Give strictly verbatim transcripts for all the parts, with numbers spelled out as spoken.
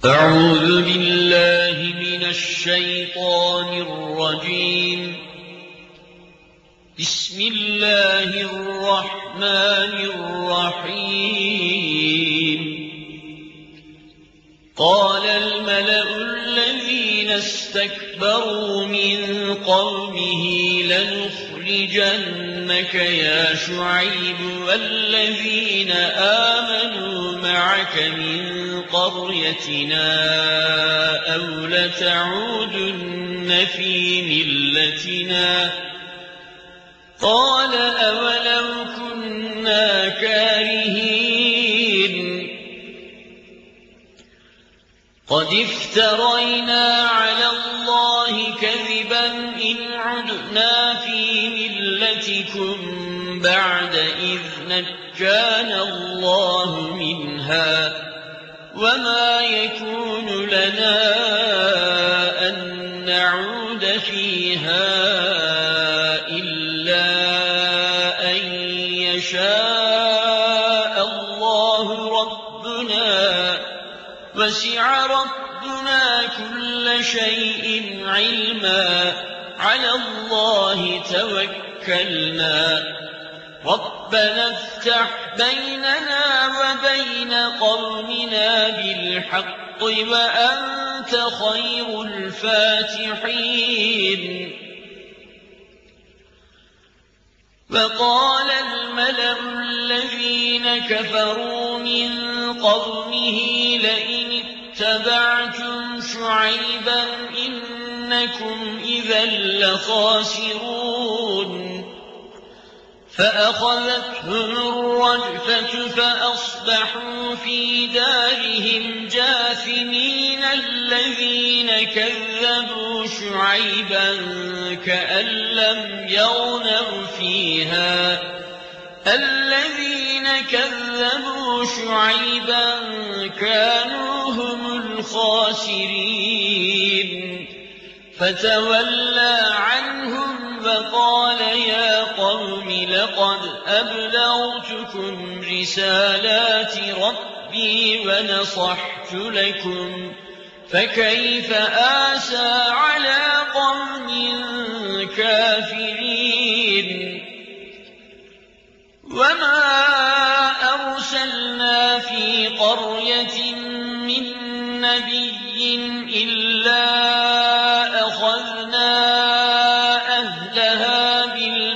أعوذ بالله من الشيطان الرجيم. بسم الله الرحمن الرحيم. قال الملأ الذين استكبروا من قومه لنخرجنك يا شعيب والذين آمنوا معك من قريتنا أو لتعودن في ملتنا. قال أولو كنا كارهين. قد افترينا على الله كذبا إن عدنا في ملتكم بعد إذ نجانا الله منها وما يكون لنا أن نعود فيها إلا أن يشاء الله ربنا وسع ربنا كل شيء علما على الله توكلنا ربنا افتح بيننا وبين قومنا بالحق وأنت خير الفاتحين. وقال الملأ الذين كفروا من قومه لئن اتبعتم شعيبا إنكم إذا لخاسرون. فأخذتهم الرجفة فأصبحوا في دارهم جاثمين. الذين كذبوا شعيبا كأن لم يغنوا فيها. الذين كذبوا شعيبا كانوا هم الخاسرين. فتولى عنهم وقال يا قوم لقد أبلغتكم رسالات ربي ونصحت لكم فكيف آسى على قوم كافرين. وما أرسلنا في قرية من نبي إلا أخذنا أهلها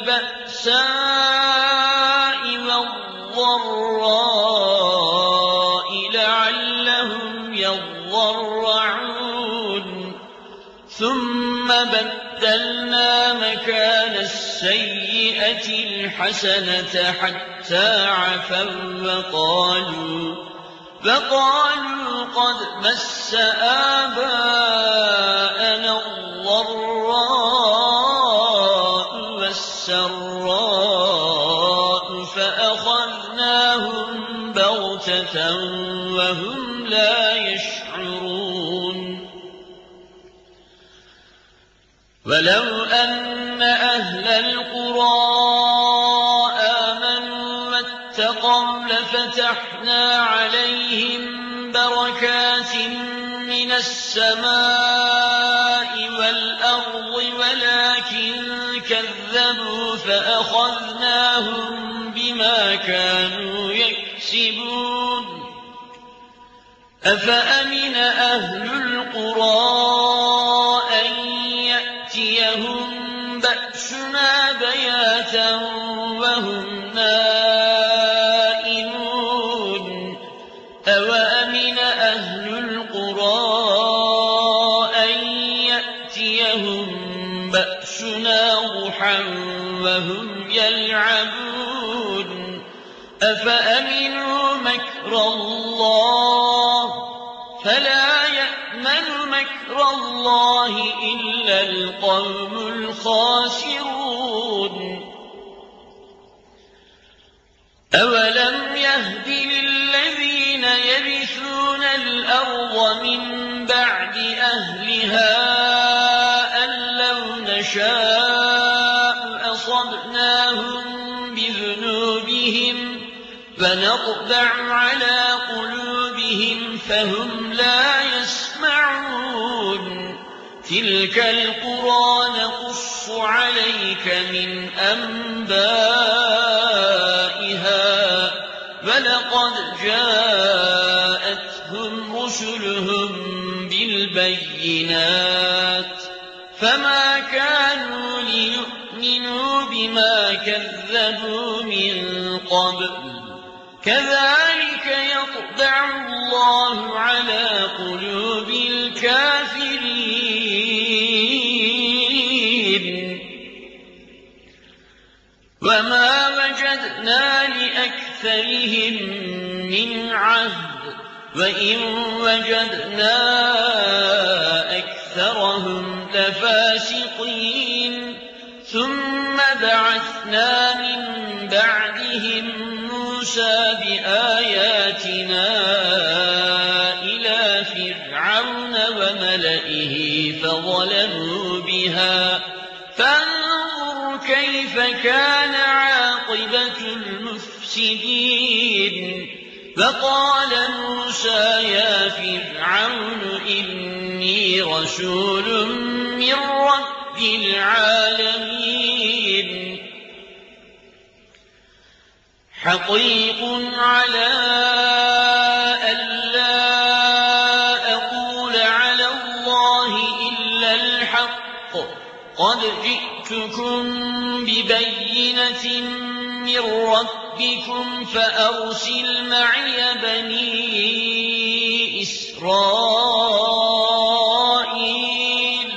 بالبأساء والضراء لعلهم يضرعون. ثم بدلنا مكان السيئة الحسنة حتى عفوا وقالوا فقالوا قد مس آباءنا الضراء والسراء فأخذناهم بغتة وهم لا يشعرون. ولو أن أهل القرى آمنوا واتقوا لفتحنا عليهم بركات من السماء والأرض ولكن كذبوا فأخذناهم بما كانوا يكسبون. أفأمن أهل القرى أن يأتيهم بأسنا بياتا وهم نائمون. أوأمن أهل القرى أن يأتيهم بأسنا ضحى وهم يلعبون. أفأمنوا مكر الله فلا يأمن مكر الله إلا القوم الخاسرون. أولم يهد للذين يرثون الأرض من بعد أهلها أن لو نشاء أصبناهم بذنوبهم فنطبع على قلوبهم فهم لا يسمعون تلك القرى نقص عليك من أنبائها ولقد جاءتهم رسلهم بالبينات فما كانوا ليؤمنوا بما كذبوا من قبل كذلك يطبع الله على قلوب الكافرين وما وجدنا لأكثرهم من عهد وإن وجدنا أكثرهم لفاسقين ثم بعثنا من بعدهم موسى بآياتنا إلى فرعون وملئه فظلموا بها فانظر كيف كان عاقبة المفسدين فقال موسى يا فرعون إني رسول من رب العالمين حقيق على ألا أقول على الله إلا الحق قد جئتكم ببينة من ربكم فأرسل معي بني إسرائيل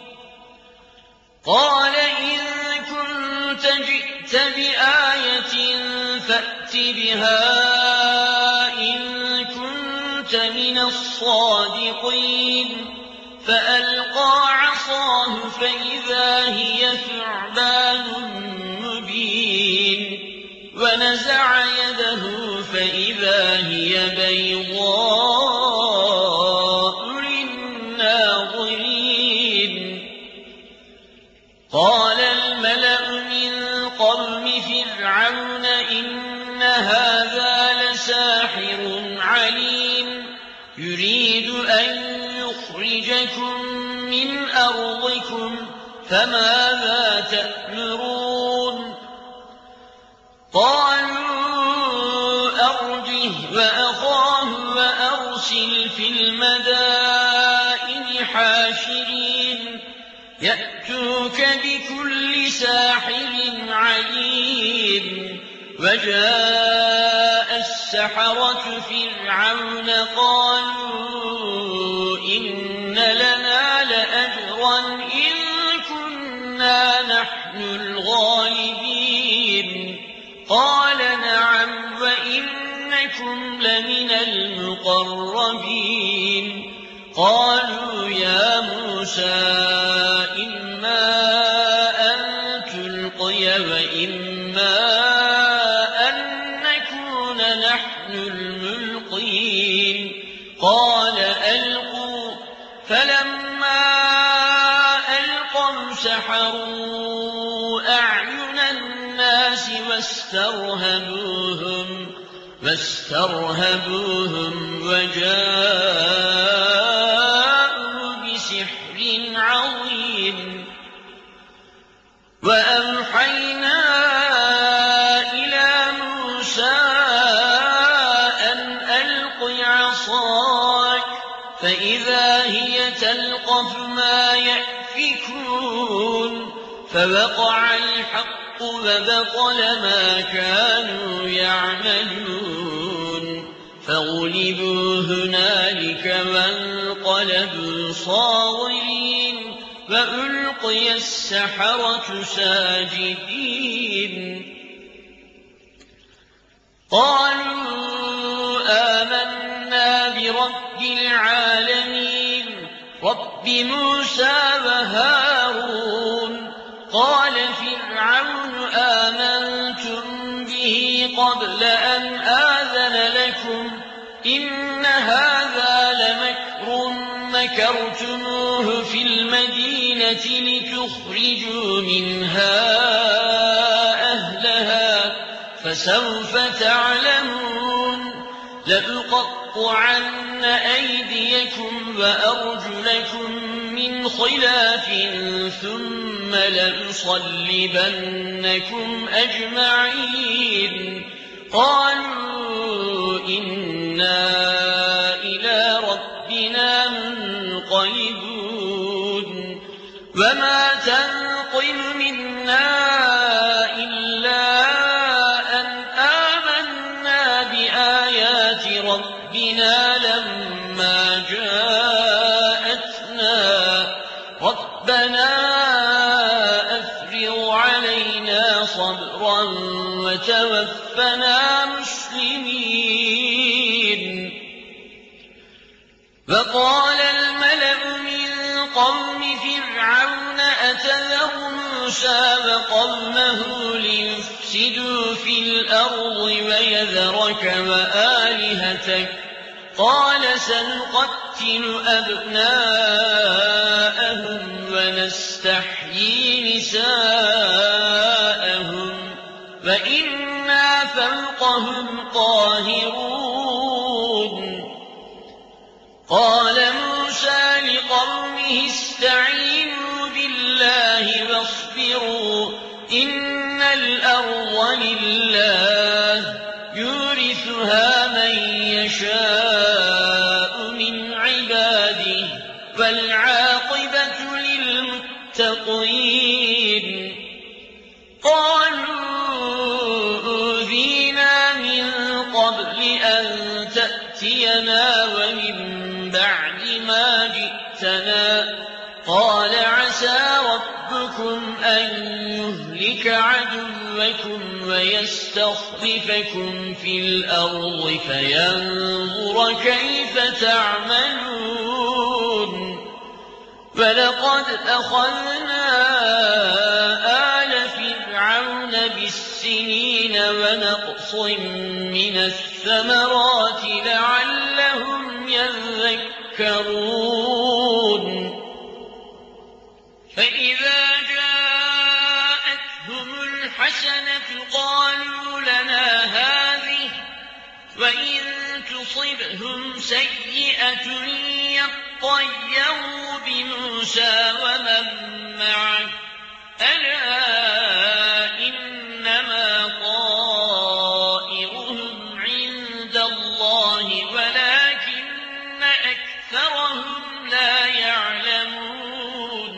قال إن كنت جئت بآية فأت بها إن كنت من الصادقين فألقى عصاه فإذا هي ثعبان مبين ونزع يده فإذا هي بيضاء للناظرين قال الملأ من قوم فرعون إن هذا لساحر عليم يريد أن يخرجكم من أرضكم فماذا تأمرون قالوا أرجه وأخاه وأرسل في المدائن حاشرين يأتوك بكل ساحر عليم وجاء السحرة فرعون قالوا إن لنا لأجرا إن كنا نحن الغالبين قال نعم وإنكم لمن المقربين قالوا يا موسى إما أن تلقي وإما أن نكون نحن الملقين قال ألقوا فلما ألقوا سحروا أعين الناس واسترهبوهم واسترهبوهم وجاءوا بسحر عظيم وأوحينا إلى موسى أن ألق عصاك فإذا هي تلقف ما يأفكون فوقع الحق وبطل ما كانوا يعملون فغلبوا هنالك وانقلبوا صاغرين وألقي السحرة ساجدين قالوا آمنا برب العالمين رب موسى وهارون قال فرعون آمنتم به قبل أن آذن لكم إن هذا لمكر مكرتموه في المدينة لتخرجوا منها أهلها فسوف تعلمون لأقطعن أيديكم وأرجلكم من خلاف ثم لأصلبنكم أجمعين قالوا إنا إلى ربنا منقلبون وما تنقم منا إلا أن آمنا بآيات ربنا لما جاءتنا ربنا أفرغ علينا صبرا وتوفنا مسلمين وقال الملأ من قوم فرعون أتذر موسى وقومه ليفسدوا في الأرض ويذرك وآلهتك قال سنقتل أبناءهم ونستحيي نساءهم وإنا فوقهم قاهرون قال موسى لقومه استعينوا بالله واصبروا إن الأرض لله يورثها من يشاء من عباده والعاقبة للمتقين قالوا أوذينا من قبل أن تأتينا ومن بعد ما جئتنا قال عسى ربكم أن يهلك عدوكم ويستخلفكم في الأرض فينظر كيف تعملون ولقد أخذنا آل فرعون بالسنين ونقص من الثمرات لعلهم يذكرون فإذا جاءتهم الحسنة قالوا لنا هذه وإن تصبهم سيئة يطيروا بموسى ومن معه ألا إنما طائرهم عند الله ولكن أكثرهم لا يعلمون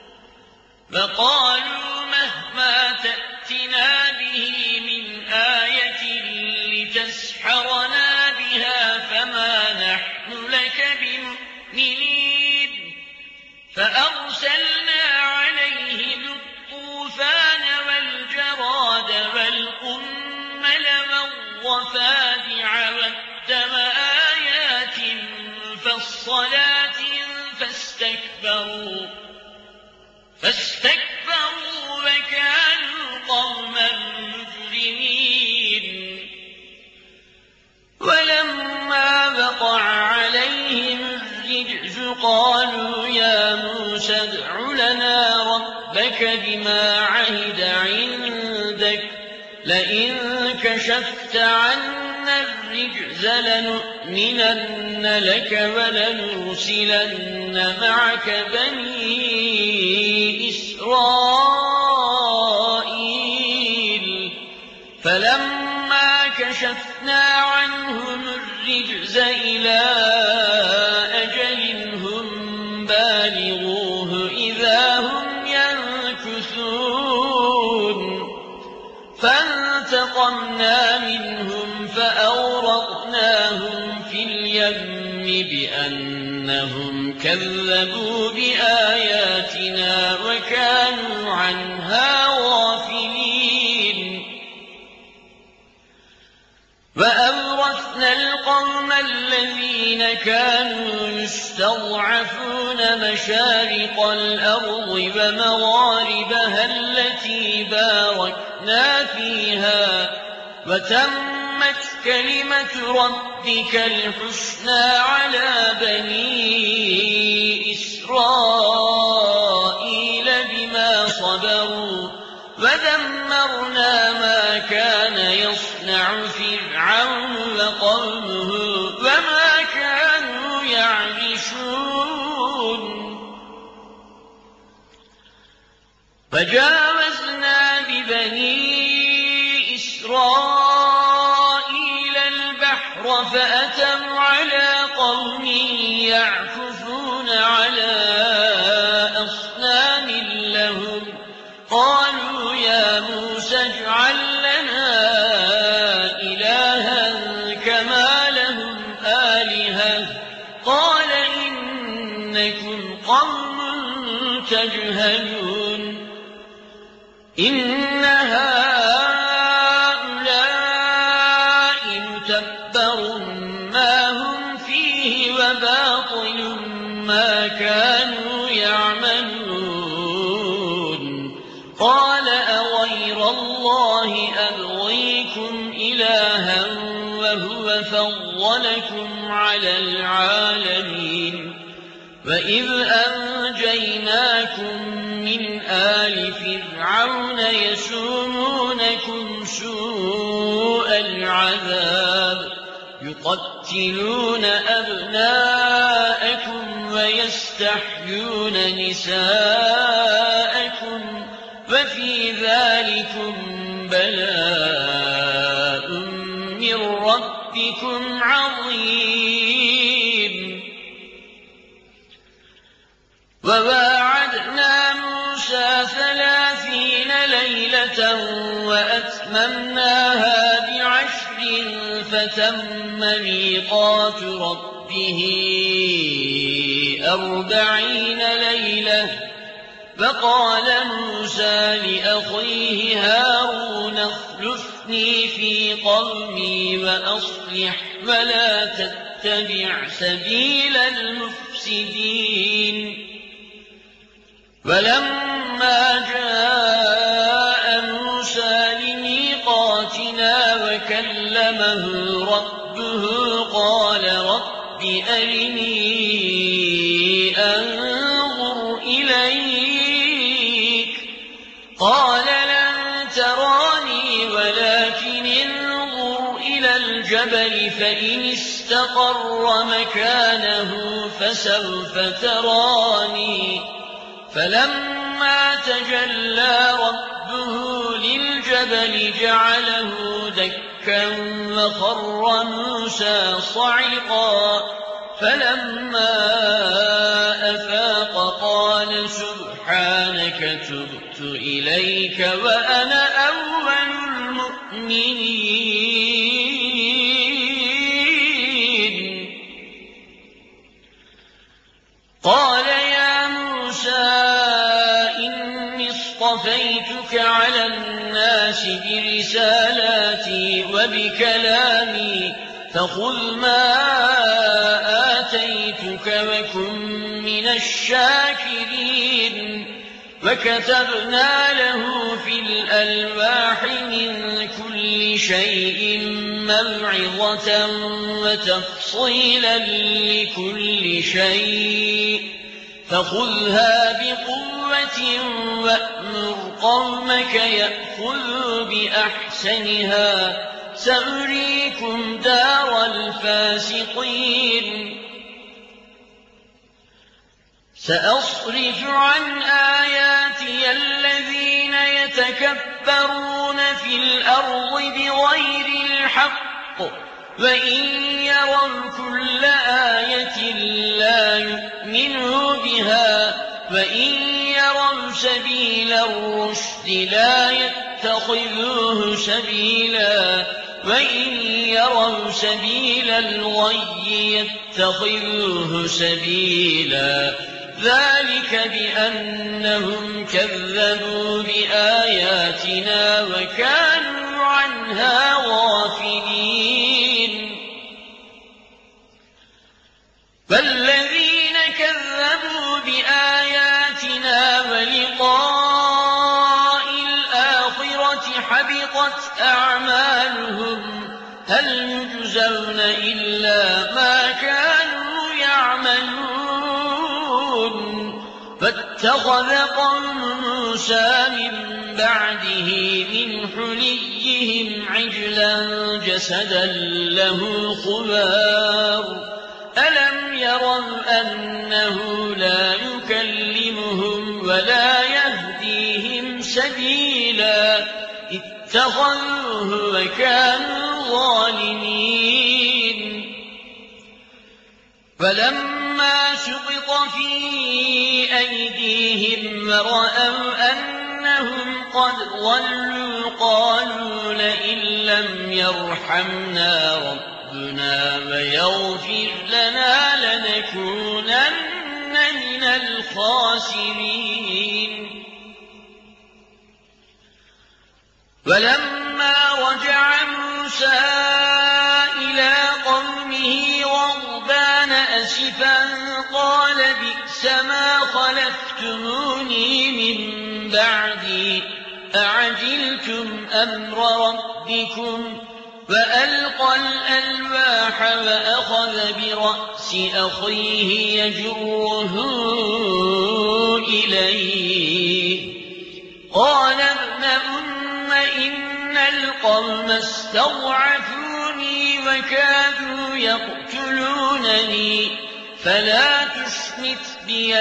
وقالوا مهما تأتنا به من آية لتسحرنا بها فما نحن لك بمؤمنين فأرسلنا عليهم الطوفان والجراد والقمل والضفادع والدم آيات مفصلات فاستكبروا فاستكبروا وكانوا قوما مجرمين ولما وقع عليهم الرجز قالوا يا موسى ادع لنا ربك بما عهد عندك لئن كشفت عنا الرجز لنؤمنن لك ولنرسلن معك بني إسرائيل فلما كشفنا عنهم الرجز إلى أجل هم بالغوه إذا هم ينكثون فانتقمنا منهم فأورقناهم في اليم بأنهم كذبوا بآياتنا وكانوا عنها غافلين وأورثنا القوم الذين كانوا يستضعفون مشارق الأرض ومغاربها التي باركنا فيها وتمت كلمة ربك الحسنى على بني إسرائيل بما صبروا ودمرنا ما كان يصنع فرعون وقومه وما كانوا يعيشون فجاوزنا ببني إسرائيل البحر فأتوا على قوم يعكفون على أصنام لهم قالوا يا موسى اجعل لنا إلها كما لهم آلهة قال إنكم قوم تجهلون إن هؤلاء متبر ما هم فيه وباطل ما كانوا يعملون قال أغير الله أبغيكم إلها وهو فضلكم على العالمين وإذ أنجيناكم من آل فرعون يسومونكم سوء العذاب يقتلون أبناءكم ويستحيون نساءكم وفي ذلكم بلاء من ربكم عظيم وواعدنا موسى ثلاثين ليلة وأتممناها بعشر فتم ميقات ربه أربعين ليلة فقال موسى لأخيه هارون اخلفني في قومي وأصلح ولا تتبع سبيل المفسدين ولما جاء موسى لميقاتنا وكلمه ربه قال رب أرني أنظر إليك قال لن تراني ولكن انظر إلى الجبل فإن استقر مكانه فسوف تراني فلما تجلى ربه للجبل جعله دكا وخر موسى صعقا فلما أفاق قال سبحانك تبت إليك وأنا أول المؤمنين قال يا موسى إني اصطفيتك على الناس برسالاتي وبكلامي فخذ ما آتيتك وكن من الشاكرين وكتبنا له في الألواح من كل شيء موعظة وتفصيلا لكل شيء فخذها بقوة وأمر قومك يأخذوا بأحسنها سأريكم دار الفاسقين سأصرف عن آياتي الذين يتكبرون في الأرض بغير الحق وإن يروا كل آية لا يؤمنوا بها وإن يروا سبيل الرشد لا يتخذوه سبيلا وإن يروا سبيل الغي يتخذوه سبيلا ذلك بأنهم كذبوا بآياتنا وكانوا عنها غافلين فالذين كذبوا بآياتنا ولقاء الآخرة حبطت أعمالهم هل يجزون إلا ما كانوا يعملون فاتخذ قوم موسى من بعده من حليهم عجلا جسدا له خوار ألم يروا أنه لا يكلمهم ولا يهديهم سبيلا اتخذوه وكانوا ظالمين فلما سقط في أيديهم ورأوا أنهم قد ضلوا قالوا لئن لم يرحمنا ربنا ويغفر لنا لنكونن من الخاسرين ولما رجع موسى إلى قومه غضبان أسفا قال بئس ما خلفتموني من بعدي أعجلتم أمر ربكم وألقى الألواح وأخذ برأس أخيه يجره إليه قال ابن أم إن القوم استضعفوني وكادوا يقتلونني فلا تشمت بي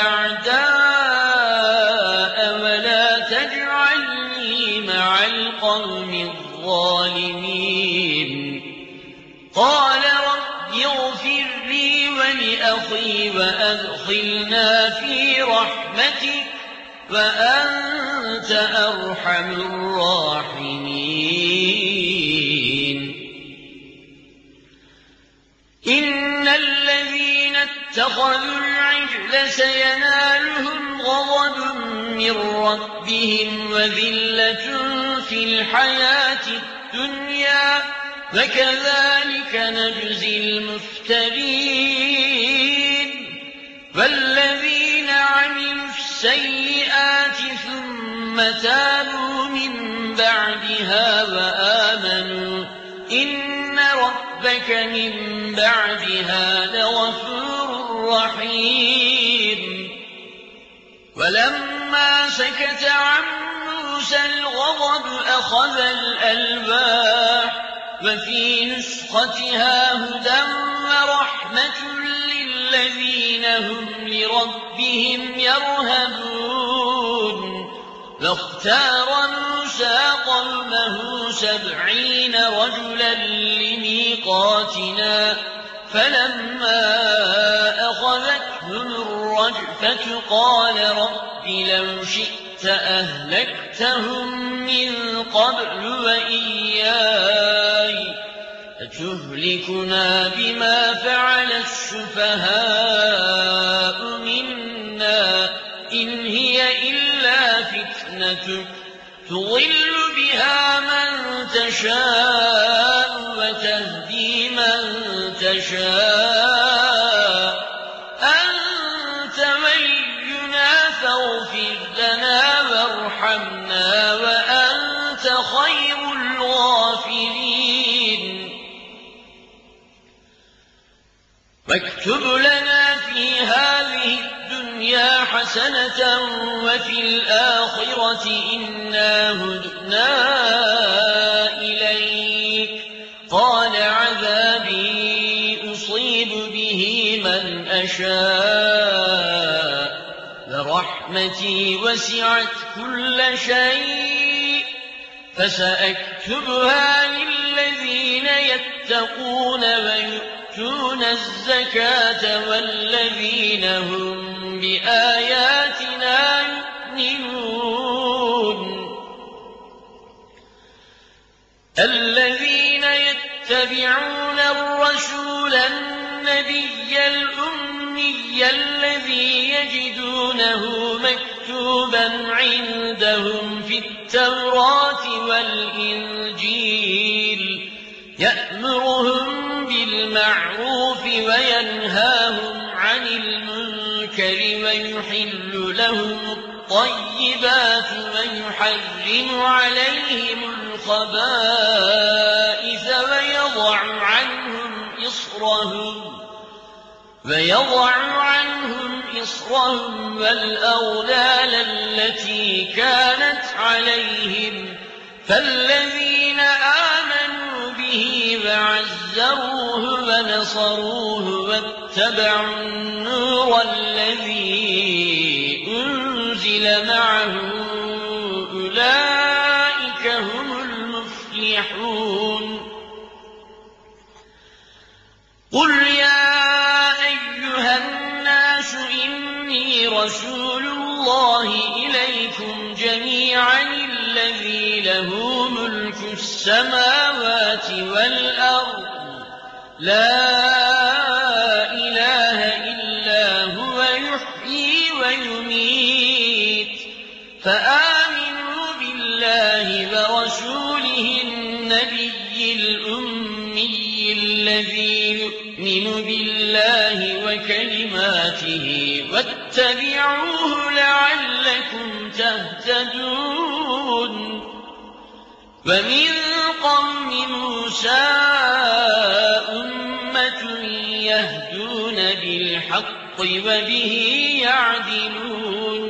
الأعداء ولا تجعلني مع القوم الظالمين قال رب اغفر لي ولأخي وأدخلنا في رحمتك وأنت أرحم الراحمين إن الذين اتخذوا العجل سينالهم غضب من ربهم وذلة في الحياة الدنيا وكذلك نجزي المفترين والذين عملوا السيئات ثم تابوا من بعدها وآمنوا إن ربك من بعدها لغفور رحيم ولما سكت عن موسى الغضب أخذ الألواح وفي نسختها هدى ورحمة للذين هم لربهم يرهبون واختار موسى قومه سبعين رجلا لميقاتنا فلما أخذتهم الرجفة قال رب لو شئت أهلكتهم من قبل وإياي أتهلكنا بما فعل السفهاء منا إن هي إلا فتنتك تضل بها من تشاء وتهدي من تشاء أنت ولينا فاغفر لنا وارحمنا وأنت خير الغافرين واكتب لنا في هذه الدنيا حسنة وفي الآخرة إنا هدنا إليك قال عذابي أصيب به من أشاء ورحمتي وسعت كل شيء فسأكتبها للذين يتقون ويؤتون الزكاة والذين هم بآياتنا يؤمنون الذين يتبعون الرسول النبي الأمي الذي يجدونه مكتوبا عندهم في التوراة والإنجيل يأمرهم بالمعروف وينهاهم عن المنكر ويحل لهم الطيبات ويحرم عليهم الخبائث ويضع عنهم إصرهم ويضع عنهم إصرهم والأغلال التي كانت عليهم فالذين آمنوا به وعزروه عَزَّرُوهُ وَنَصَرُوهُ وَاتَّبَعُوا النُّورَ الَّذِي أُنزِلَ مَعَهُ أُولَٰئِكَ هُمُ الْمُفْلِحُونَ قُلْ يَا أَيُّهَا النَّاسُ إِنِّي رَسُولُ اللَّهِ إِلَيْكُمْ جَمِيعًا الَّذِي لَهُ مُلْكُ السَّمَاوَاتِ وَالْأَرْضِ لَا إِلَٰهَ إِلَّا هُوَ يُحْيِي وَيُمِيتُ فَآمِنُوا بِاللَّهِ وَرَسُولِهِ النَّبِيِّ الْأُمِّيِّ الَّذِي يُؤْمِنُ بِاللَّهِ وَكَلِمَاتِهِ وَاتَّبِعُوهُ لَعَلَّكُمْ تَهْتَدُونَ وَمِن قَوْمِ مُوسَىٰ أُمَّةٌ يَهْدُونَ بِالْحَقِّ وَبِهِ يَعْدِلُونَ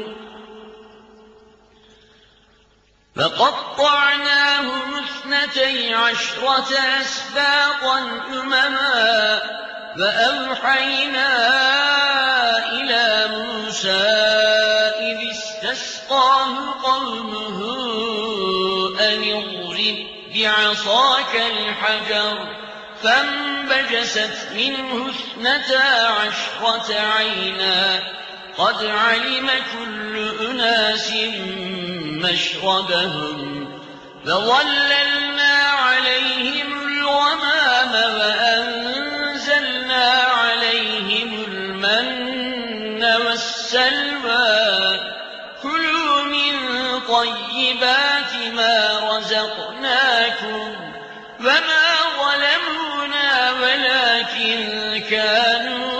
فَقَطَّعْنَاهُمُ اثْنَتَيْ عَشْرَةَ أَسْبَاطًا أُمَمًا وَأَوْحَيْنَا إِلَىٰ مُوسَىٰ إِذِ اسْتَسْقَاهُ قَوْمُهُ أَنِ اضْرِب بِّعَصَاكَ الْحَجَرَ فَانبَجَسَتْ مِنْهُ اثْنَتَا عَشْرَةَ عَيْنًا قَدْ عَلِمَ كُلُّ أُنَاسٍ مَّشْرَبَهُمْ فَظَلَّلْنَا عَلَيْهِمُ الْغَمَامَ وَأَنزَلْنَا عَلَيْهِمُ الْمَنَّ وَالسَّلْوَىٰ كُلُوا مِن طَيِّبَاتِ مَا رَزَقْنَاكُمْ وَمَا ظَلَمُونَا وَلَٰكِن كَانُوا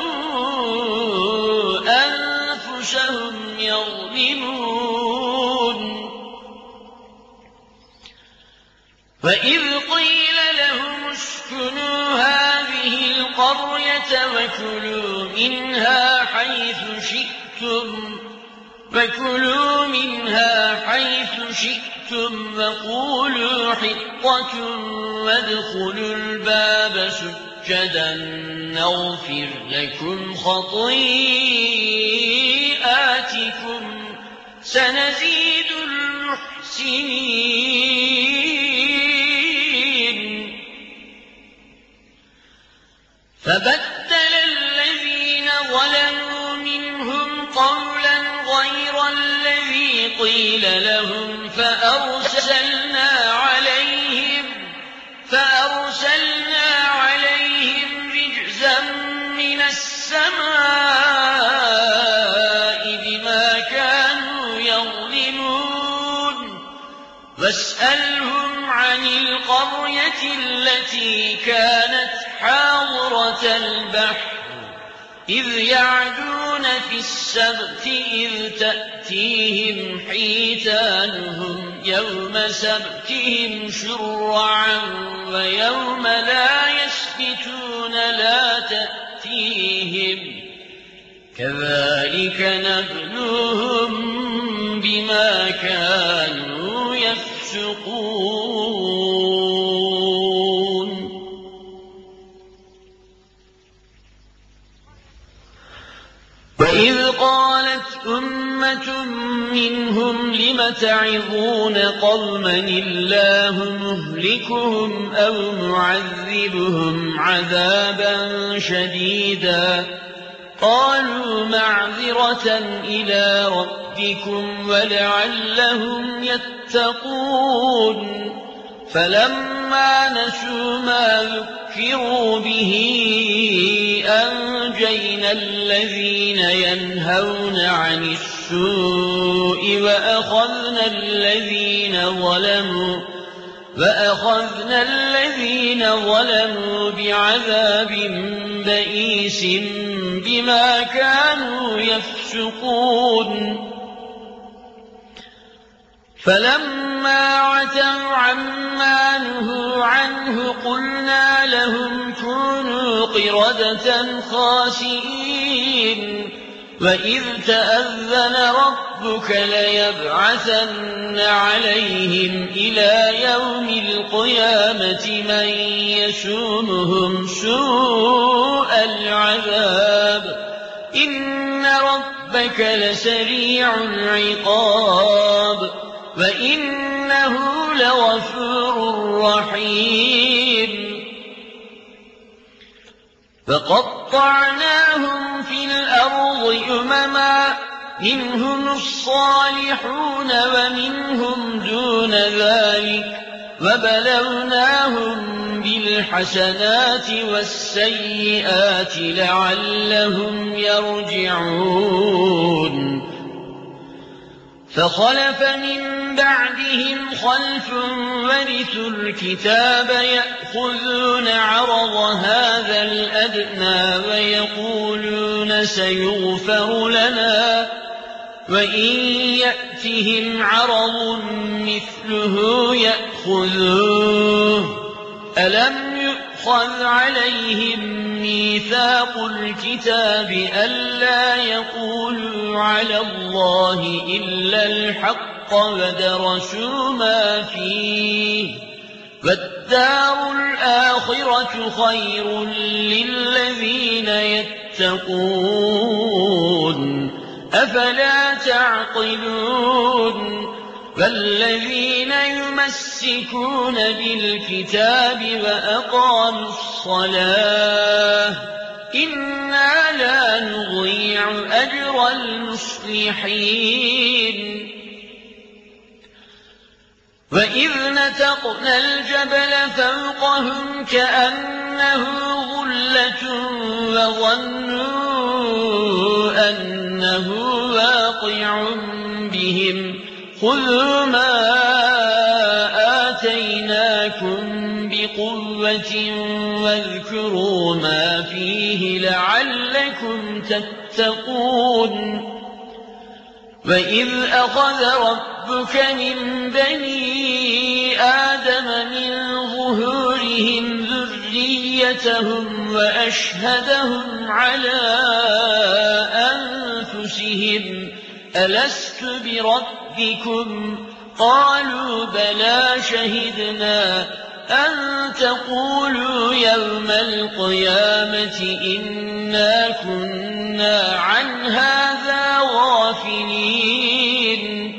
أَنفُسَهُمْ يَظْلِمُونَ وَإِذْ قِيلَ لَهُمُ اسْكُنُوا هَٰذِهِ الْقَرْيَةَ وَكُلُوا مِنْهَا حَيْثُ شِئْتُمْ فَكُلُوا مِنْهَا حَيْثُ شِئْتُمْ وَقُولُوا حِطَّةٌ وَادْخُلُوا الْبَابَ سُجَّدًا نَّغْفِرْ لَكُمْ خَطِيئَاتِكُمْ سَنَزِيدُ الْمُحْسِنِينَ فَبَدَّلَ الَّذِينَ ظَلَمُوا مِنْهُمْ قَوْلًا غَيْرَ الَّذِي قِيلَ لَهُمْ فَأَرْسَلْنَا عَلَيْهِمْ فَأَرْسَلْنَا عَلَيْهِمْ رِجْزًا مِّنَ السَّمَاءِ بِمَا كَانُوا يَظْلِمُونَ وَاسْأَلْهُمْ عَنِ الْقَرْيَةِ الَّتِي كَانَتْ حَاضِرَةَ الْبَحْرِ إِذْ يَعْدُونَ فِي السَّبْتِ إِذْ تَأْتِيهِمْ حِيتَانُهُمْ يَوْمَ سَبْتِهِمْ شُرَّعًا وَيَوْمَ لَا يَسْبِتُونَ لَا تَأْتِيهِمْ كَذَٰلِكَ نَبْلُوهُم بِمَا كَانُوا يَفْسُقُونَ وَإِذْ قَالَتْ أُمَّةٌ مِّنْهُمْ لِمَ تَعِظُونَ قَوْمًا اللَّهُ مُهْلِكُهُمْ أَوْ مُعَذِّبُهُمْ عَذَابًا شَدِيدًا قَالُوا مَعْذِرَةً إِلَىٰ رَبِّكُمْ وَلَعَلَّهُمْ يَتَّقُونَ فَلَمَّا نَسُوا مَا ذُكِّرُوا بِهِ أَنجَيْنَا الَّذِينَ يَنْهَوْنَ عَنِ السُّوءِ وَأَخَذْنَا الَّذِينَ ظَلَمُوا وَأَخَذْنَا الَّذِينَ ظَلَمُوا بِعَذَابٍ بَئِيسٍ بِمَا كَانُوا يَفْسُقُونَ فَلَمَّا عَتَوْا عَمَّا نُهُوا عَنْهُ قُلْنَا لَهُمْ كُونُوا قِرَدَةً خَاسِئِينَ وَإِذْ تَأَذَّنَ رَبُّكَ لَيَبْعَثَنَّ عَلَيْهِمْ إِلَى يَوْمِ الْقِيَامَةِ مَن يَسُومُهُمْ سُوءَ الْعَذَابِ إِنَّ رَبَّكَ لَسَرِيعُ الْعِقَابِ وَإِنَّهُ لَغَفُورٌ رَّحِيمٌ فَقَطَّعْنَاهُمْ فِي الْأَرْضِ أُمَمًا مِّنْهُمُ الصَّالِحُونَ وَمِنْهُمْ دُونَ ذَلِكَ وَبَلَوْنَاهُم بِالْحَسَنَاتِ وَالسَّيِّئَاتِ لَعَلَّهُمْ يَرْجِعُونَ فَخَلَفَ مِن بَعْدِهِمْ خَلْفٌ وَرِثُوا الْكِتَابَ يَأْخُذُونَ عَرَضَ هَٰذَا الْأَدْنَىٰ وَيَقُولُونَ سَيُغْفَرُ لَنَا وَإِن يَأْتِهِمْ عَرَضٌ مِّثْلُهُ يَأْخُذُوهُ أَلَمْ يُؤْخَذْ عَلَيْهِم مِّيثَاقُ الْكِتَابِ أَلَّا يَقُولُوا عَلَى اللَّهِ إِلَّا الْحَقَّ وَدَرَسُوا مَا فِيهِ وَالدَّارُ الْآخِرَةُ خَيْرٌ لِّلَّذِينَ يَتَّقُونَ أَفَلَا تَعْقِلُونَ وَالَّذِينَ يُمَسِّكُونَ بِالْكِتَابِ وَأَقَامُوا الصَّلَاةَ إِنَّا لَا نُضِيعُ أَجْرَ الْمُصْلِحِينَ وَإِذْ نَتَقْنَا الْجَبَلَ فَوْقَهُمْ كَأَنَّهُ ظُلَّةٌ وَظَنُّوا أَنَّهُ وَاقِعٌ بِهِمْ خُذُوا مَا آتَيْنَاكُمْ بِقُوَّةٍ وَاذْكُرُوا مَا فِيهِ لَعَلَّكُمْ تَتَّقُونَ وَإِذْ أَخَذَ رَبُّكَ مِن بَنِي آدَمَ مِن ظُهُورِهِمْ ذُرِّيَّتَهُمْ وَأَشْهَدَهُمْ عَلَىٰ أَنفُسِهِمْ أَلَسْتُ بِرَبِّكُمْ قَالُوا بَلَىٰ شَهِدْنَا أَن تَقُولُوا يَوْمَ الْقِيَامَةِ إِنَّا كُنَّا عَنْ هَٰذَا غَافِلِينَ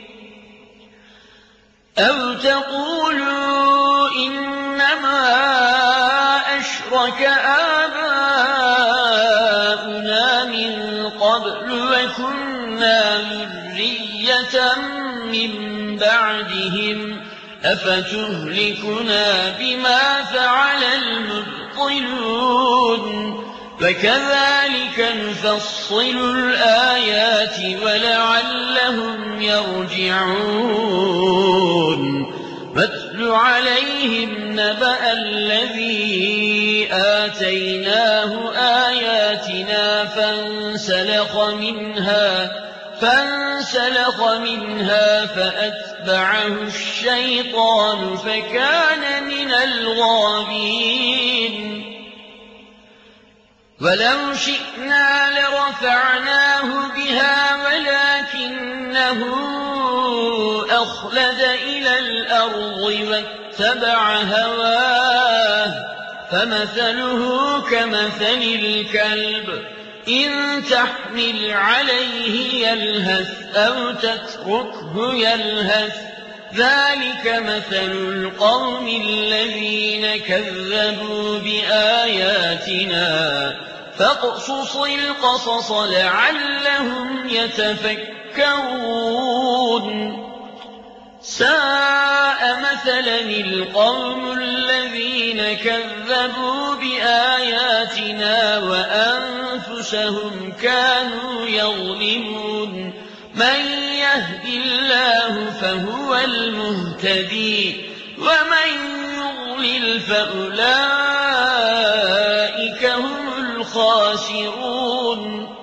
أَوْ تَقُولُوا إِنَّمَا أَشْرَكَ آبَاؤُنَا مِن قَبْلُ وَكُنَّا ذُرِّيَّةً مِّن بَعْدِهِمْ أَفَتُهْلِكُنَا بِمَا فَعَلَ الْمُبْطِلُونَ فَكَذَٰلِكَ نُفَصِّلُ الْآيَاتِ وَلَعَلَّهُمْ يَرْجِعُونَ وَاتْلُ عَلَيْهِمْ نَبَأَ الَّذِي آتَيْنَاهُ آيَاتِنَا فَانسَلَخَ مِنْهَا فانسلخ منها فأتبعه الشيطان فكان من الغاوين ولو شئنا لرفعناه بها ولكنه أخلد إلى الأرض واتبع هواه فمثله كمثل الكلب إن تحمل عليه يلهث أو تتركه يلهث ذلك مثل القوم الذين كذبوا بآياتنا فاقصص القصص لعلهم يتفكرون ساء مثلا القوم الذين كذبوا بآياتنا وأنفسهم كانوا يظلمون من يهد الله فهو المهتدي ومن يضلل فأولئك هم الخاسرون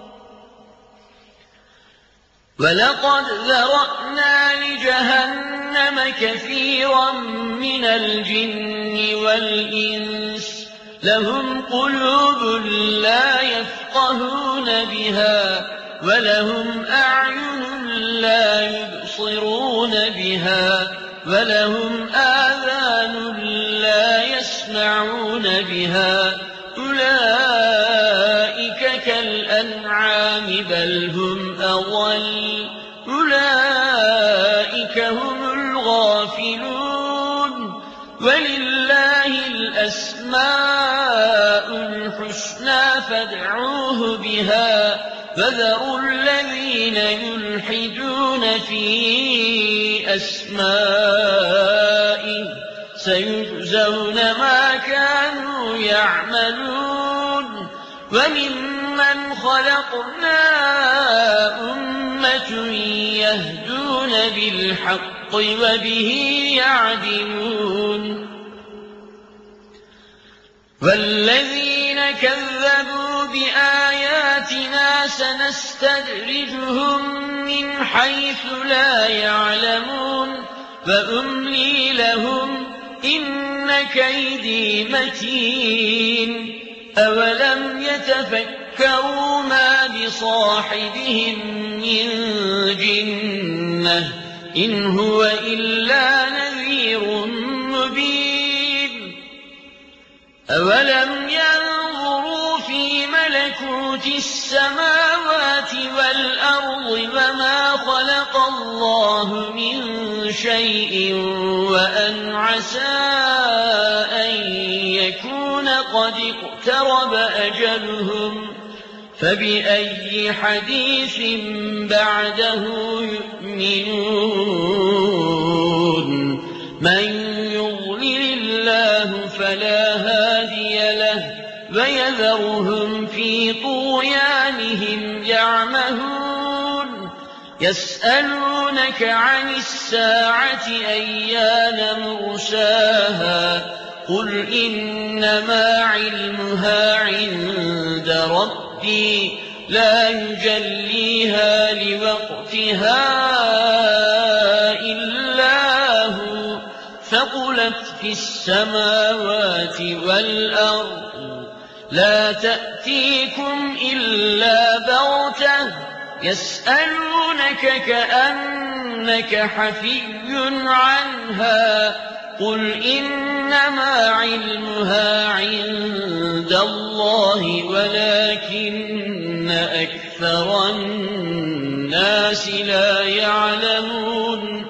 ولقد ذرأنا لجهنم كثيرا من الجن والإنس لهم قلوب لا يفقهون بها ولهم أعين لا يبصرون بها ولهم آذان لا يسمعون بها أولئك كالأنعام بل هم أضل أولئك هم الغافلون ولله الأسماء الحسنى فادعوه بها فذروا الذين يلحدون في أسمائه سيجزون ما كانوا يعملون وممن خلقنا أمة يهدون بالحق وبه يعدلون والذين كذبوا بآياتنا سنستدرجهم من حيث لا يعلمون فأملي لهم إن كيدي متين أولم يتفكروا ما بصاحبهم من جنة إن هو إلا نذير مبين أولم ينظروا في ملكوت السماوات والأرض وما خلق الله من شيء وأن عسى أن يكون قد اقترب أجلهم فبأي حديث بعده يؤمنون من يضلل الله فلا هادي له ويذرهم في طغيانهم يعمهون يسألونك عن الساعة أيان مرساها قل إنما علمها عند ربي لا يجليها لوقتها إلا هو ثقلت في السماوات والأرض لا تأتيكم إلا بغتة يسألونك كأنك حفي عنها قل إنما علمها عند الله ولكن أكثر الناس لا يعلمون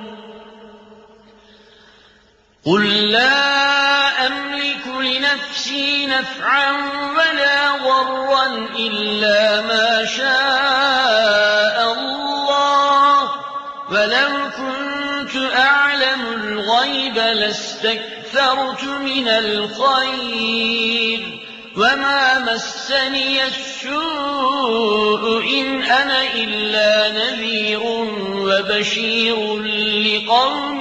قل لا أملك لنفسي نفعا ولا ضرا إلا ما شاء الله ولو كنت أعلم الغيب لاستكثرت من الخير وما مسني السوء إن أنا إلا نذير وبشير لقوم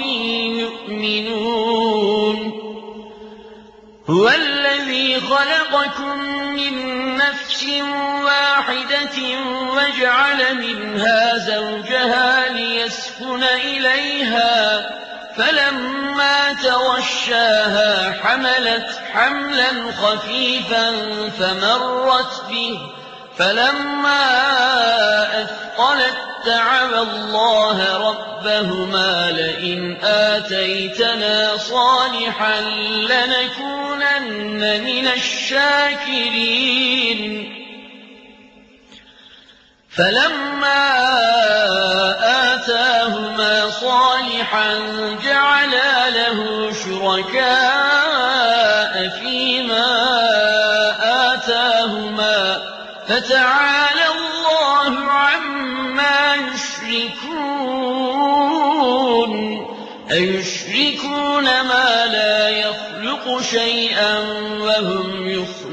يؤمنون هو الذي خلقكم من نفس واحدة وجعل منها زوجها ليسكن إليها فلما تغشاها حملت حملا خفيفا فمرت به فلما أثقلت دعوا الله ربهما لئن آتيتنا صالحا لنكونن من الشاكرين فلما آتاهما صالحا جعلا له شركاء فيما آتاهما فتعالى الله عما يشركون أيشركون ما لا يخلق شيئا وهم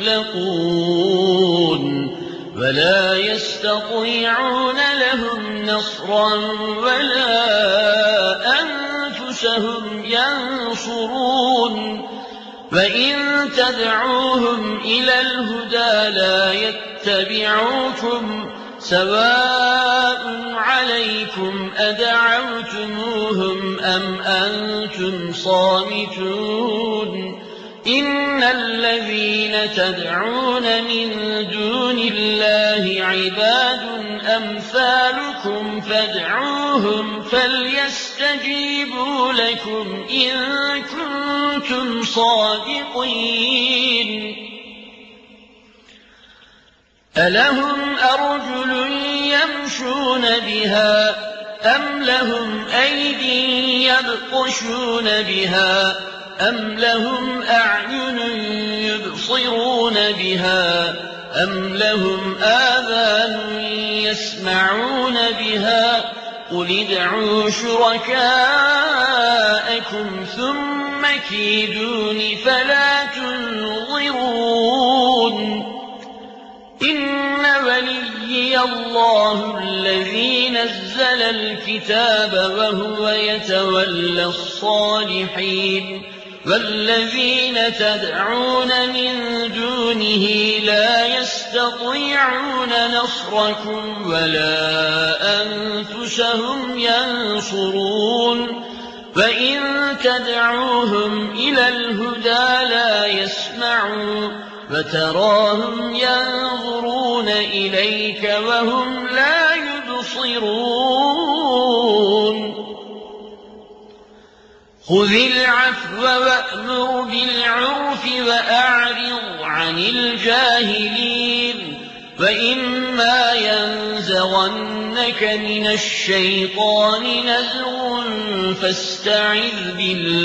يخلقون ولا يستطيعون لهم نصرا ولا أنفسهم ينصرون وإن تدعوهم إلى الهدى لا يتبعوكم سواء عليكم أدعوتموهم أم أنتم صامتون إن الذين تدعون من دون الله عباد أمثالكم فادعوهم فليستجيبوا لكم إن كنتم صادقين ألهم أرجل يمشون بها أم لهم أيدي يبطشون بها أم لهم أعين يبصرون بها أم لهم آذان يسمعون بها قل ادعوا شركاءكم ثم كيدون فلا تنظرون إن وليي الله الذي نزل الكتاب وهو يتولى الصالحين والذين تدعون من دونه لا يستطيعون نصركم ولا أنفسهم ينصرون فإن تدعوهم إلى الهدى لا يسمعوا فتراهم ينظرون إليك وهم لا يبصرون خذ العفو وأمر بالعرف وأعرض عن الجاهلين وإما ينزغنك من الشيطان نزغ فاستعذ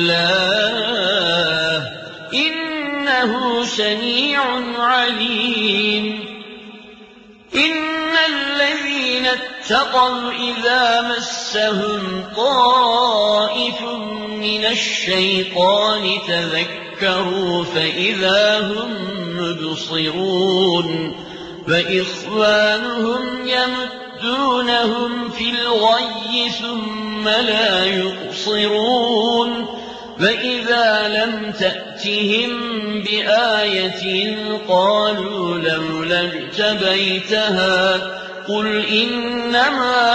بالله إنه سميع عليم إن الذين اتقوا إذا مسهم طائف من الشيطان تذكروا فإذا هم مبصرون فإخوانهم يمدونهم في الغي ثم لا يقصرون فإذا لم تأتهم بآية قالوا لولا اجتبيتها قل إنما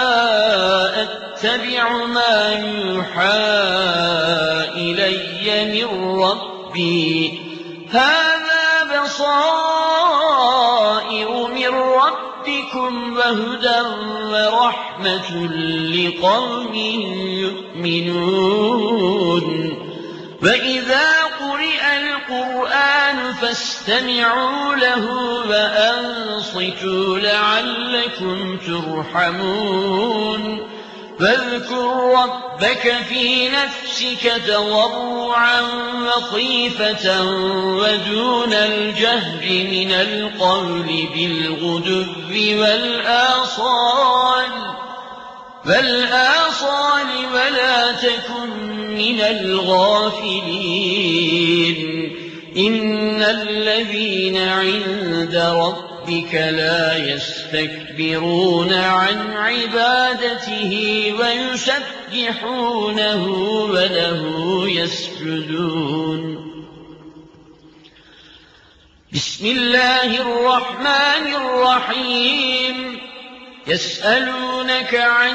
أتبع ما يوحى إلي من ربي هذا بصائر من ربكم وهدى ورحمة لقوم يؤمنون وإذا قرئ القرآن فاستمعوا له وأنصتوا لعلكم ترحمون فاذكر ربك في نفسك تضرعا وخيفة ودون الجهر من القول بالغدو والآصال والآصال ولا تكن من الغافلين إن الذين عند ربك لا يستكبرون عن عبادته ويسبحونه وله يسجدون بسم الله الرحمن الرحيم يسألونك عن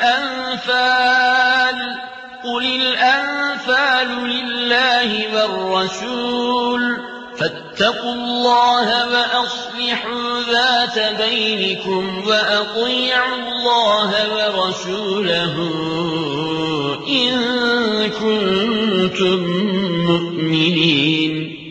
الأنفال قل الأنفال لله والرسول فاتقوا الله وأصلحوا ذات بينكم وأطيعوا الله ورسوله إن كنتم مؤمنين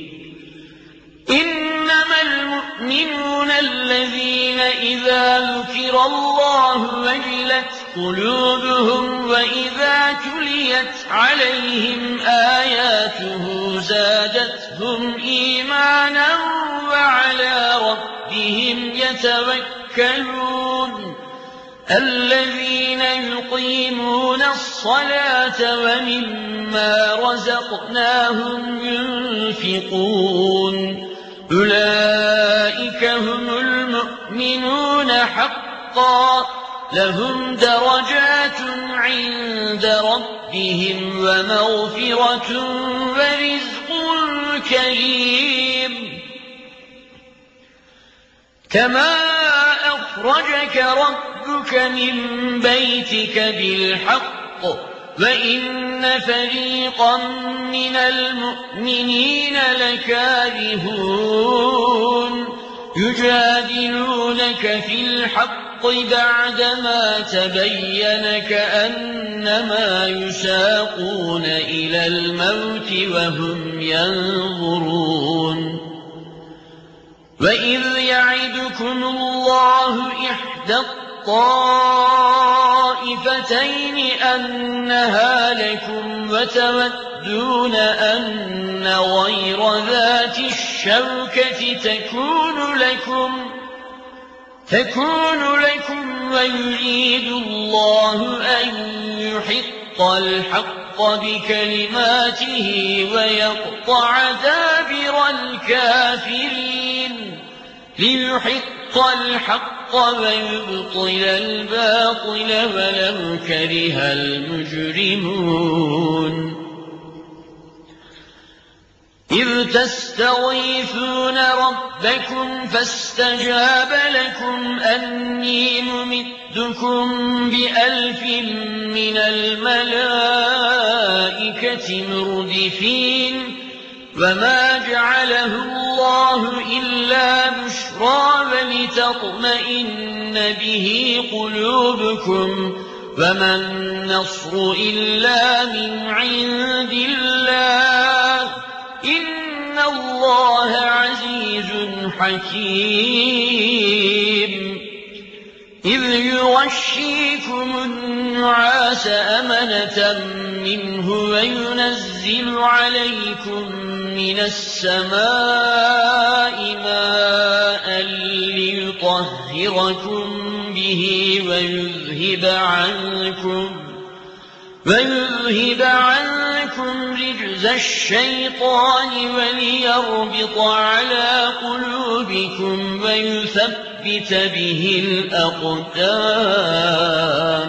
إنما المؤمنون الذين إذا ذكر الله وجلت قلوبهم وإذا تليت عليهم آياته زادتهم إيمانا وعلى ربهم يتوكلون الذين يقيمون الصلاة ومما رزقناهم ينفقون أولئك هم المؤمنون حقا لهم درجات عند ربهم ومغفرة ورزق كريم كما أخرجك ربك من بيتك بالحق وَإِنَّ فَرِيقًا مِّنَ الْمُؤْمِنِينَ لَكَارِهُونَ يُجَادِلُونَكَ فِي الْحَقِّ بَعْدَمَا تَبَيَّنَ كَأَنَّمَا يُسَاقُونَ إِلَى الْمَوْتِ وَهُمْ يَنظُرُونَ وَإِذْ يَعِدُكُمُ اللَّهُ إِحْدَى الطَّائِفَتَيْنِ أَنَّهَا لَكُمْ وَتَوَدُّونَ أَنَّ غَيْرَ ذَاتِ الشَّوْكَةِ تَكُونُ لَكُمْ تَكُونُ لَكُمْ وَيُرِيدُ اللَّهُ أَن يُحِقَّ الْحَقَّ بِكَلِمَاتِهِ وَيَقْطَعَ دَابِرَ الْكَافِرِينَ لِيُحِقَّ الْحَقَّ وَيُبْطِلَ الْبَاطِلَ وَلَوْ كَرِهَ الْمُجْرِمُونَ إِذْ تَسْتَغِيثُونَ رَبَّكُمْ فَاسْتَجَابَ لَكُمْ أَنِّي مُمِدُّكُم بِأَلْفٍ مِّنَ الْمَلَائِكَةِ مُرْدِفِينَ وَمَا جَعَلَهُ اللَّهُ إِلَّا بُشْرَىٰ وَلِتَطْمَئِنَّ بِهِ قُلُوبُكُمْ وَمَا النَّصْرُ إِلَّا مِنْ عِندِ اللَّهِ إِنَّ اللَّهَ عَزِيزٌ حَكِيمٌ إِذْ يُغَشِّيكُمُ النُّعَاسَ أَمَنَةً مِّنْهُ وَيُنَزِّلُ عَلَيْكُم مِّنَ السَّمَاءِ مَاءً لِّيُطَهِّرَكُم بِهِ وَيُذْهِبَ عَنكُمْ وَيُذْهِبَ عَنكُمْ رِجْزَ الشَّيْطَانِ وَلِيَرْبِطَ عَلَىٰ قُلُوبِكُمْ وَيُثَبِّتَ بِهِ الْأَقْدَامَ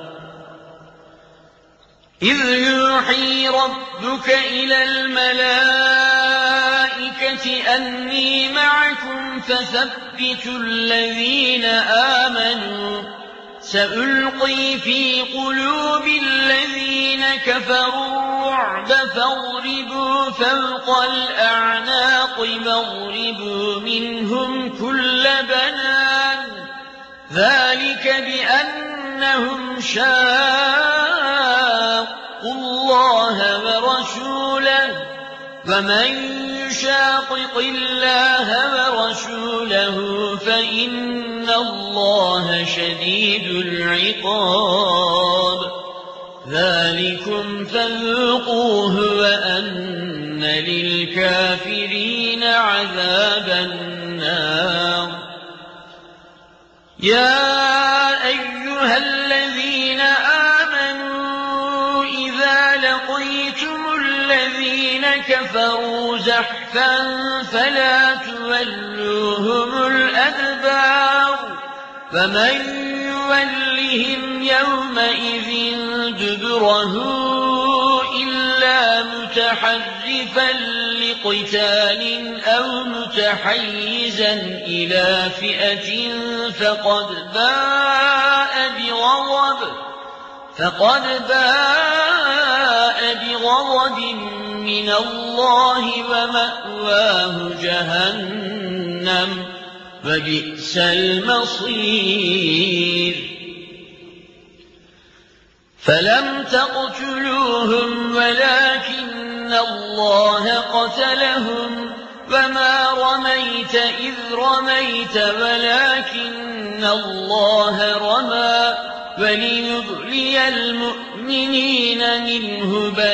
إِذْ يُوحِي رَبُّكَ إِلَى الْمَلَائِكَةِ أَنِّي مَعَكُمْ فَثَبِّتُوا الَّذِينَ آمَنُوا سَأُلْقِي فِي قُلُوبِ الَّذِينَ كَفَرُوا الرُّعْبَ فَاضْرِبُوا فَوْقَ الْأَعْنَاقِ وَاضْرِبُوا مِنْهُمْ كُلَّ بَنَانٍ ذَلِكَ بِأَنَّهُمْ شَاقُّوا اللَّهَ وَرَسُولَهُ وَمَن يُشَاقِقِ اللَّهَ وَرَسُولَهُ فَإِنَّ اللَّهَ شَدِيدُ الْعِقَابِ ذَلِكُمْ فَذُوقُوهُ وَأَنَّ لِلْكَافِرِينَ عَذَابَ النَّارِ يَا أَيُّهَا الَّذِينَ آمَنُوا إِذَا لَقِيتُمُ الَّذِينَ كَفَرُوا زَحْفًا فَلَا تُوَلُّوهُمُ الْأَدْبَارَ فَمَن يُوَلِّهِمْ يَوْمَئِذٍ دُبُرَهُ إِلَّا مُتَحَرِّفًا لِقِتَالٍ أَوْ مُتَحَيِّزًا إِلَىٰ فِئَةٍ فَقَدْ بَاءَ بِغَضَبٍ فَقَدْ بَاءَ بِغَضَبٍ مِّنَ اللَّهِ وَمَأْوَاهُ جَهَنَّمُ وَبِئْسَ الْمَصِيرُ فَلَمْ تَقْتُلُوهُمْ وَلَٰكِنَّ اللَّهَ قَتَلَهُمْ وَمَا رَمَيْتَ إِذْ رَمَيْتَ وَلَٰكِنَّ اللَّهَ رَمَىٰ وَلِيُبْلِيَ الْمُؤْمِنِينَ مِنْهُ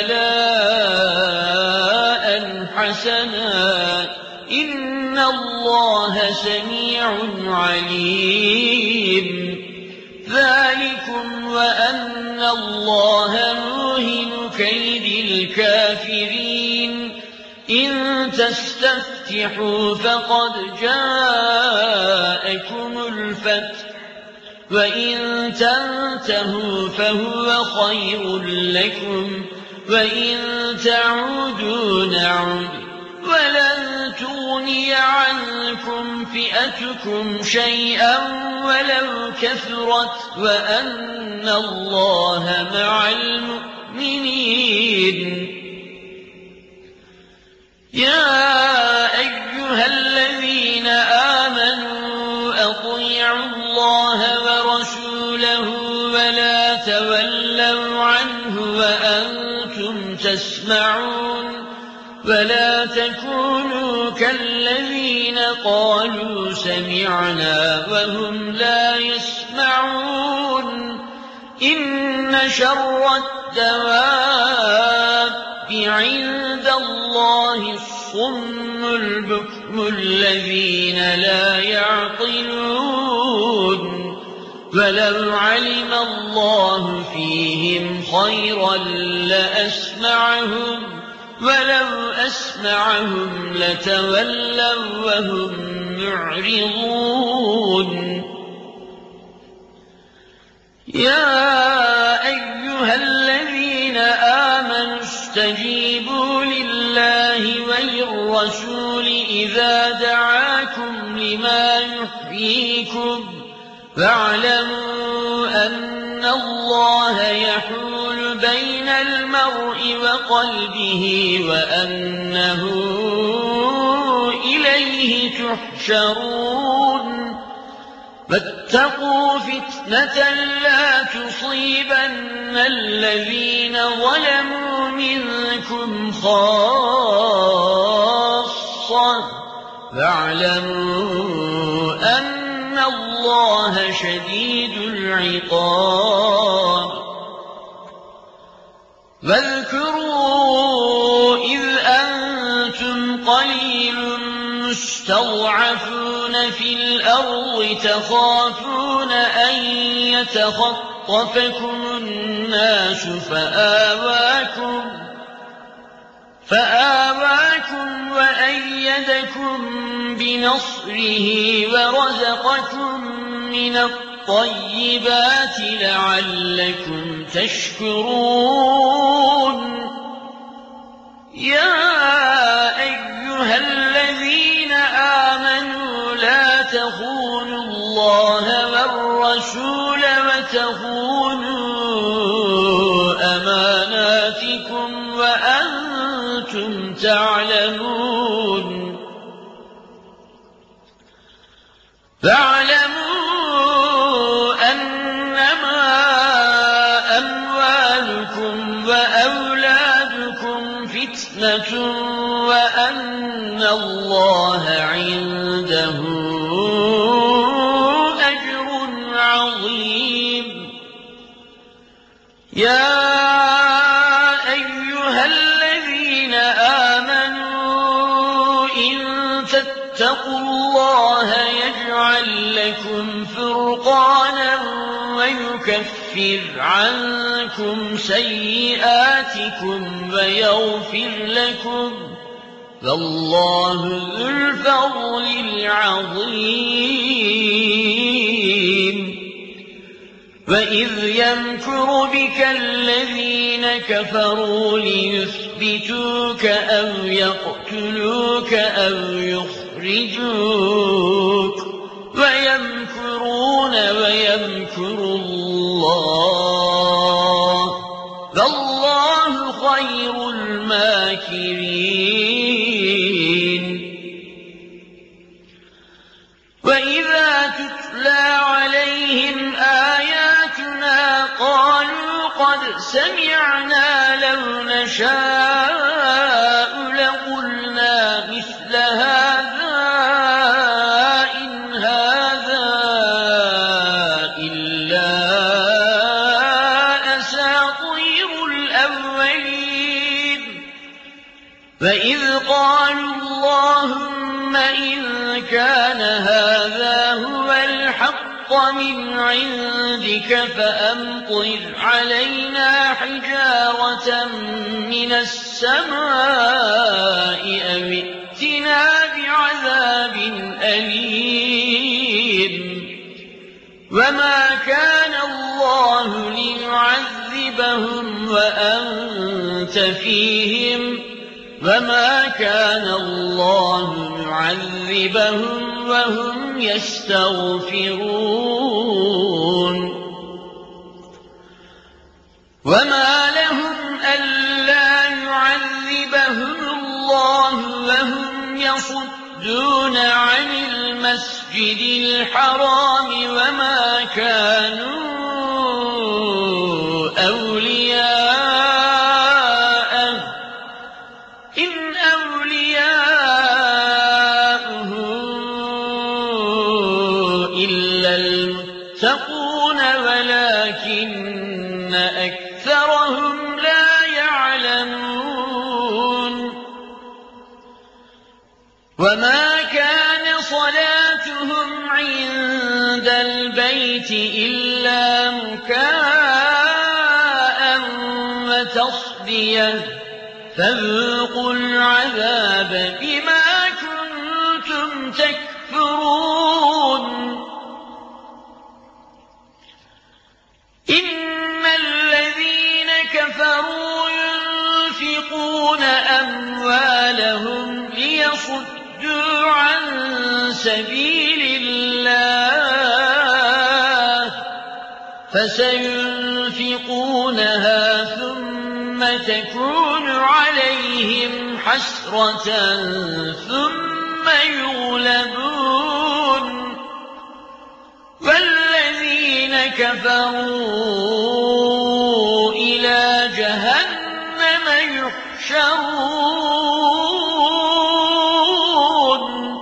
بَلَاءً حَسَنًا ۚ إِنَّ اللَّهَ سَمِيعٌ عَلِيمٌ ذَٰلِكُمْ وَأَنَّ اللَّهَ مُوهِنُ كَيْدِ الْكَافِرِينَ إِن تَسْتَفْتِحُوا فَقَدْ جَاءَكُمُ الْفَتْحُ وَإِن تَنتَهُوا فَهُوَ خَيْرٌ لَّكُمْ وَإِن تَعُودُوا نَعُدْ وَلَن تُغْنِيَ عَنكُمْ فِئَتُكُمْ شَيْئًا وَلَوْ كَثُرَتْ وَأَنَّ اللَّهَ مَعَ الْمُؤْمِنِينَ المؤمنين يا أيها الذين آمنوا أطيعوا الله ورسوله ولا تولوا عنه وأنتم تسمعون ولا تكونوا كالذين قالوا سمعنا وهم لا يسمعون إن شر الدواب عند الله الصم البكم الذين لا يعقلون ولو علم الله فيهم خيرا لأسمعهم ولو أسمعهم لتولوا وهم معرضون يا أيها الذين آمنوا استجيبوا لله وللرسول إذا دعاكم لما يحييكم فاعلموا أن الله يحول بين المرء وقلبه وأنه إليه تحشرون فاتقوا فتنة لا تصيبن الذين ظلموا منكم خاصة فاعلموا أن الله شديد العقاب واذكروا إذ أنتم قليل مستضعفون في الأرض تخافون أن يتخطفكم الناس فآواكم فآواكم وأيدكم بنصره ورزقكم من الطيبات لعلكم تشكرون يا أيها الذين آمنوا لا تخونوا الله والرسول وتخونوا أماناتكم وأنتم تعلمون فاعلموا أنما أموالكم وأولادكم فتنة وأن الله عنده أجر عظيم يا أيها الذين آمنوا إن تتقوا الله يجعل لكم فرقانا ويكفر عنكم سيئاتكم ويغفر لكم فالله ذو الفضل العظيم وإذ يمكر بك الذين كفروا ليثبتوك أو يقتلوك أو يخرجوك ويمكرون ويمكر الله فالله خير الماكرين وإذا تتلى عليهم آياتنا قالوا قد سمعنا لو نشاء لقلنا مثل هذا إن هذا إلا أساطير الأولين فإذ قالوا اللهم إن كان هذا هو الحق من عندك فأمطر علينا حجارة من السماء أو ائتنا بعذاب أليم وما كان الله ليعذبهم وأنت فيهم وما كان الله معذبهم وهم يستغفرون وما لهم يصدون عن المسجد الحرام وما كانوا أولياءه إن أولياؤه إلا المتقون ولكن أكثرهم لا يعلمون وما كان صلاتهم عند البيت إلا مكاء وتصدية فذوقوا العذاب بما كنتم تكفرون إن الذين كفروا ينفقون أموالهم ليصدوا عن سبيل الله فسينفقونها ثم تكون عليهم حسرة ثم يغلبون والذين كفروا إلى جهنم يحشرون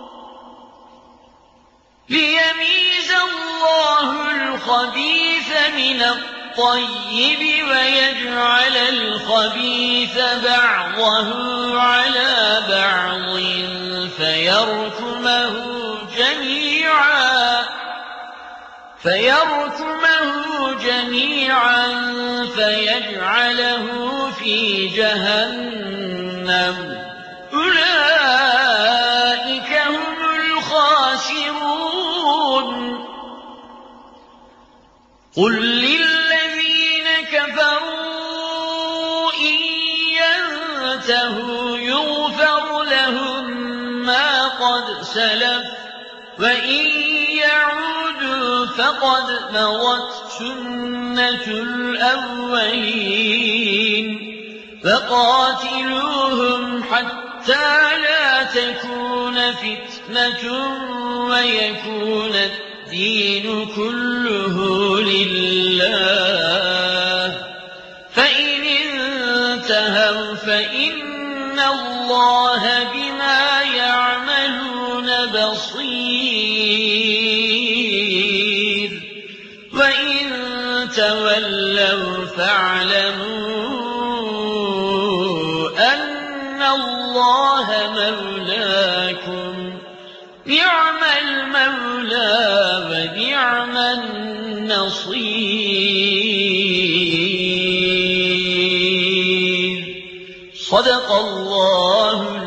ليميز الله الخبيث من الطيب ويجعل الخبيث بعضه على بعض فيركمه جميعا فيركمه جميعا فيجعله في جهنم أولئك هم الخاسرون قل للذين كفروا إن ينتهوا يغفر لهم ما قد سلف وإن يعودوا فقد مضت سنة الأولين فقاتلوهم حتى لا تكون فتنة ويكون الدين كله لله فإن انتهوا فإن الله بما يعملون بصير وإن تولوا فاعلموا أن الله مولاكم نعم المولى ونعم النصير صدق الله